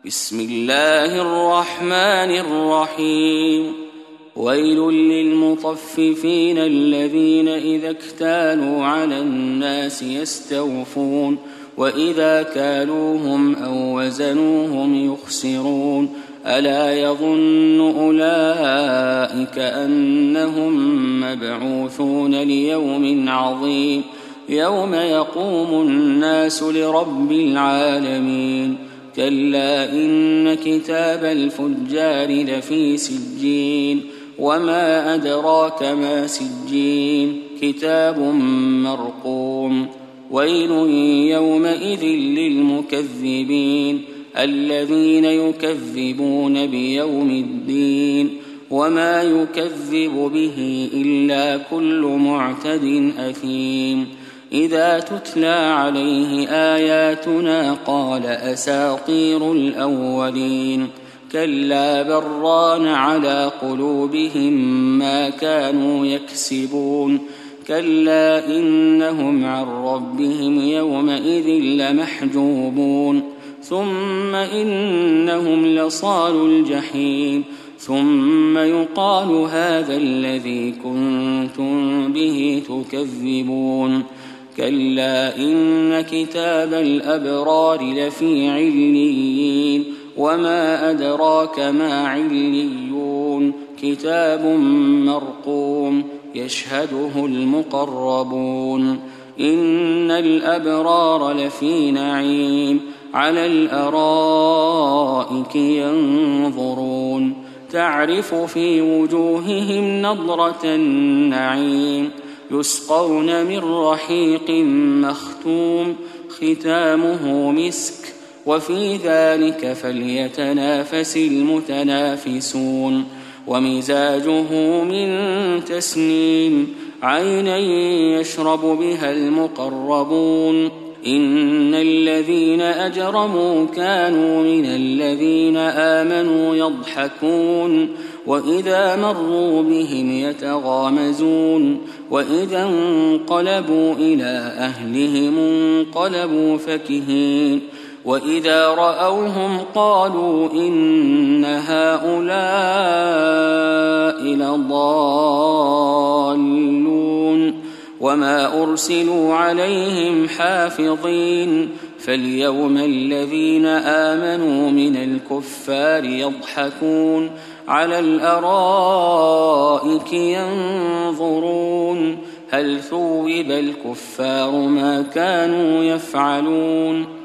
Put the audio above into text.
بسم الله الرحمن الرحيم ويل للمطففين الذين إذا اكتالوا على الناس يستوفون وإذا كالوهم أو وزنوهم يخسرون ألا يظن أولئك أنهم مبعوثون ليوم عظيم يوم يقوم الناس لرب العالمين كلا إن كتاب الفجار لفي سجين وما أدراك ما سجين كتاب مرقوم ويل يومئذ للمكذبين الذين يكذبون بيوم الدين وما يكذب به إلا كل معتد أثيم إذا تتلى عليه آياتنا قال أساطير الأولين كلا بران على قلوبهم ما كانوا يكسبون كلا إنهم عن ربهم يومئذ لمحجوبون ثم إنهم لصالوا الجحيم ثم يقال هذا الذي كنتم به تكذبون كلا إن كتاب الأبرار لفي عليين وما أدراك ما عليون كتاب مرقوم يشهده المقربون إن الأبرار لفي نعيم على الأرائك ينظرون تعرف في وجوههم نضرة النعيم يسقون من رحيق مختوم ختامه مسك وفي ذلك فليتنافس المتنافسون ومزاجه من تسنيم عينا يشرب بها المقربون إن الذين أجرموا كانوا من الذين آمنوا يضحكون وإذا مروا بهم يتغامزون وإذا انقلبوا إلى أهلهم انقلبوا فكهين وإذا رأوهم قالوا إن هؤلاء لضالون وما أرسلوا عليهم حافظين فاليوم الذين آمنوا من الكفار يضحكون على الأرائك ينظرون هل ثوب الكفار ما كانوا يفعلون